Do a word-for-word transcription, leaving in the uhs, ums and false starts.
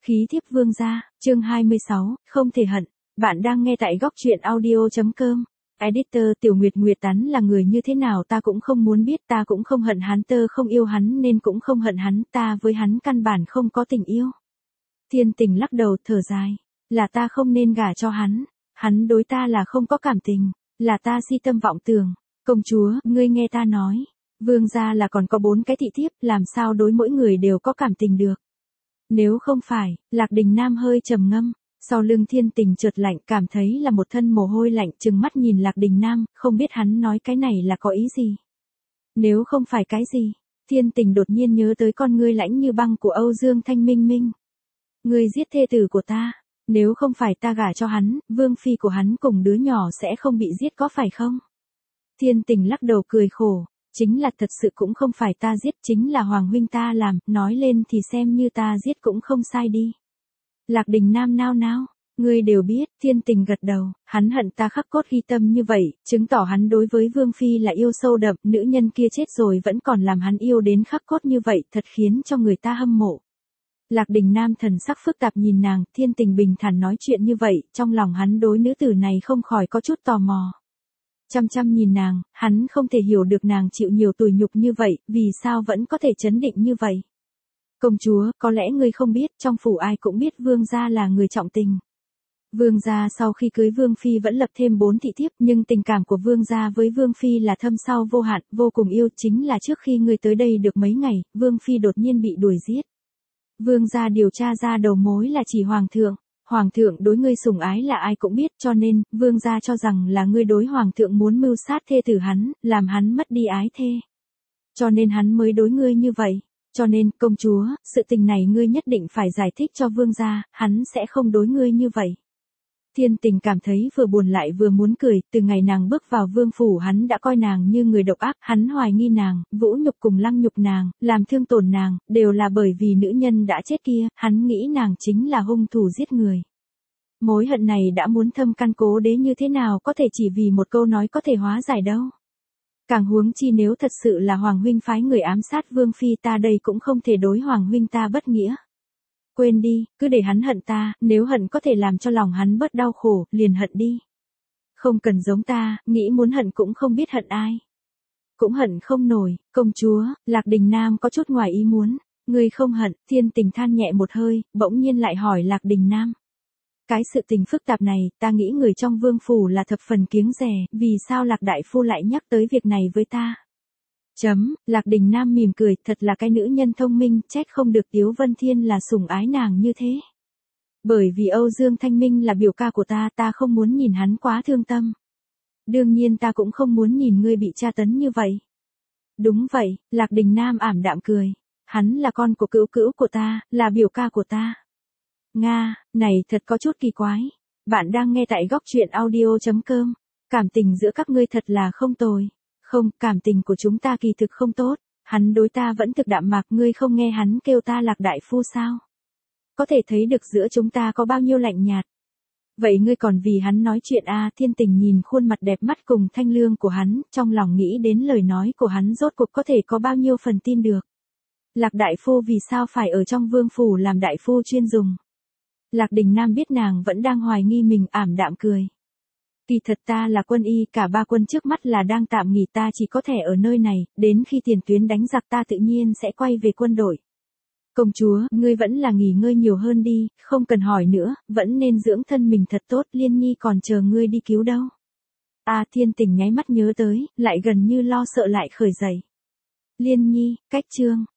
Khí thiếp vương gia, chương hai mươi sáu, không thể hận. Bạn đang nghe tại góc truyện audio.com. Editor Tiểu Nguyệt Nguyệt Tán là người như thế nào ta cũng không muốn biết, ta cũng không hận hắn, tơ không yêu hắn nên cũng không hận hắn, ta với hắn căn bản không có tình yêu. Thiên Tình lắc đầu thở dài, là ta không nên gả cho hắn, hắn đối ta là không có cảm tình, là ta si tâm vọng tưởng. Công chúa, ngươi nghe ta nói, vương gia là còn có bốn cái thị thiếp, làm sao đối mỗi người đều có cảm tình được. Nếu không phải, Lạc Đình Nam hơi trầm ngâm, sau lưng Thiên Tình chợt lạnh, cảm thấy là một thân mồ hôi lạnh, trừng mắt nhìn Lạc Đình Nam, không biết hắn nói cái này là có ý gì. Nếu không phải cái gì, Thiên Tình đột nhiên nhớ tới con ngươi lãnh như băng của Âu Dương Thanh Minh Minh. Ngươi giết thê tử của ta, nếu không phải ta gả cho hắn, vương phi của hắn cùng đứa nhỏ sẽ không bị giết có phải không? Thiên Tình lắc đầu cười khổ. Chính là thật sự cũng không phải ta giết, chính là Hoàng huynh ta làm, nói lên thì xem như ta giết cũng không sai đi. Lạc Đình Nam nao nao, ngươi đều biết, Thiên Tình gật đầu, hắn hận ta khắc cốt ghi tâm như vậy, chứng tỏ hắn đối với Vương Phi là yêu sâu đậm, nữ nhân kia chết rồi vẫn còn làm hắn yêu đến khắc cốt như vậy, thật khiến cho người ta hâm mộ. Lạc Đình Nam thần sắc phức tạp nhìn nàng, Thiên Tình bình thản nói chuyện như vậy, trong lòng hắn đối nữ tử này không khỏi có chút tò mò. Chăm chăm nhìn nàng, hắn không thể hiểu được nàng chịu nhiều tủi nhục như vậy, vì sao vẫn có thể trấn định như vậy. Công chúa, có lẽ ngươi không biết, trong phủ ai cũng biết vương gia là người trọng tình. Vương gia sau khi cưới vương phi vẫn lập thêm bốn thị thiếp, nhưng tình cảm của vương gia với vương phi là thâm sâu vô hạn, vô cùng yêu. Chính là trước khi ngươi tới đây được mấy ngày, vương phi đột nhiên bị đuổi giết. Vương gia điều tra ra đầu mối là chỉ hoàng thượng. Hoàng thượng đối ngươi sủng ái là ai cũng biết, cho nên, vương gia cho rằng là ngươi đối hoàng thượng muốn mưu sát thê tử hắn, làm hắn mất đi ái thê. Cho nên hắn mới đối ngươi như vậy. Cho nên, công chúa, sự tình này ngươi nhất định phải giải thích cho vương gia, hắn sẽ không đối ngươi như vậy. Thiên Tình cảm thấy vừa buồn lại vừa muốn cười, từ ngày nàng bước vào vương phủ hắn đã coi nàng như người độc ác, hắn hoài nghi nàng, vũ nhục cùng lăng nhục nàng, làm thương tổn nàng, đều là bởi vì nữ nhân đã chết kia, hắn nghĩ nàng chính là hung thủ giết người. Mối hận này đã muốn thâm căn cố đế như thế nào có thể chỉ vì một câu nói có thể hóa giải đâu. Càng huống chi nếu thật sự là Hoàng huynh phái người ám sát vương phi ta đây cũng không thể đối Hoàng huynh ta bất nghĩa. Quên đi, cứ để hắn hận ta, nếu hận có thể làm cho lòng hắn bớt đau khổ, liền hận đi. Không cần giống ta, nghĩ muốn hận cũng không biết hận ai. Cũng hận không nổi, công chúa, Lạc Đình Nam có chút ngoài ý muốn, ngươi không hận, Thiên Tình than nhẹ một hơi, bỗng nhiên lại hỏi Lạc Đình Nam. Cái sự tình phức tạp này, ta nghĩ người trong vương phủ là thập phần kiêng dè, vì sao Lạc Đại Phu lại nhắc tới việc này với ta? Chấm, Lạc Đình Nam mỉm cười, thật là cái nữ nhân thông minh, trách không được Tiếu Vân Thiên là sủng ái nàng như thế. Bởi vì Âu Dương Thanh Minh là biểu ca của ta, ta không muốn nhìn hắn quá thương tâm. Đương nhiên ta cũng không muốn nhìn ngươi bị tra tấn như vậy. Đúng vậy, Lạc Đình Nam ảm đạm cười. Hắn là con của cữu cữu của ta, là biểu ca của ta. Nga, này thật có chút kỳ quái. Bạn đang nghe tại góc truyện audio.com. Cảm tình giữa các ngươi thật là không tồi. Không, cảm tình của chúng ta kỳ thực không tốt, hắn đối ta vẫn thực đạm mạc, ngươi không nghe hắn kêu ta Lạc Đại Phu sao? Có thể thấy được giữa chúng ta có bao nhiêu lạnh nhạt. Vậy ngươi còn vì hắn nói chuyện à? Thiên Tình nhìn khuôn mặt đẹp mắt cùng thanh lương của hắn, trong lòng nghĩ đến lời nói của hắn rốt cuộc có thể có bao nhiêu phần tin được. Lạc Đại Phu vì sao phải ở trong vương phủ làm đại phu chuyên dùng? Lạc Đình Nam biết nàng vẫn đang hoài nghi mình, ảm đạm cười. Kỳ thật ta là quân y, cả ba quân trước mắt là đang tạm nghỉ, ta chỉ có thể ở nơi này, đến khi tiền tuyến đánh giặc ta tự nhiên sẽ quay về quân đội. Công chúa, ngươi vẫn là nghỉ ngơi nhiều hơn đi, không cần hỏi nữa, vẫn nên dưỡng thân mình thật tốt, Liên Nhi còn chờ ngươi đi cứu đâu. À, Thiên Tình nháy mắt nhớ tới, lại gần như lo sợ lại khởi dậy. Liên Nhi, cách chương,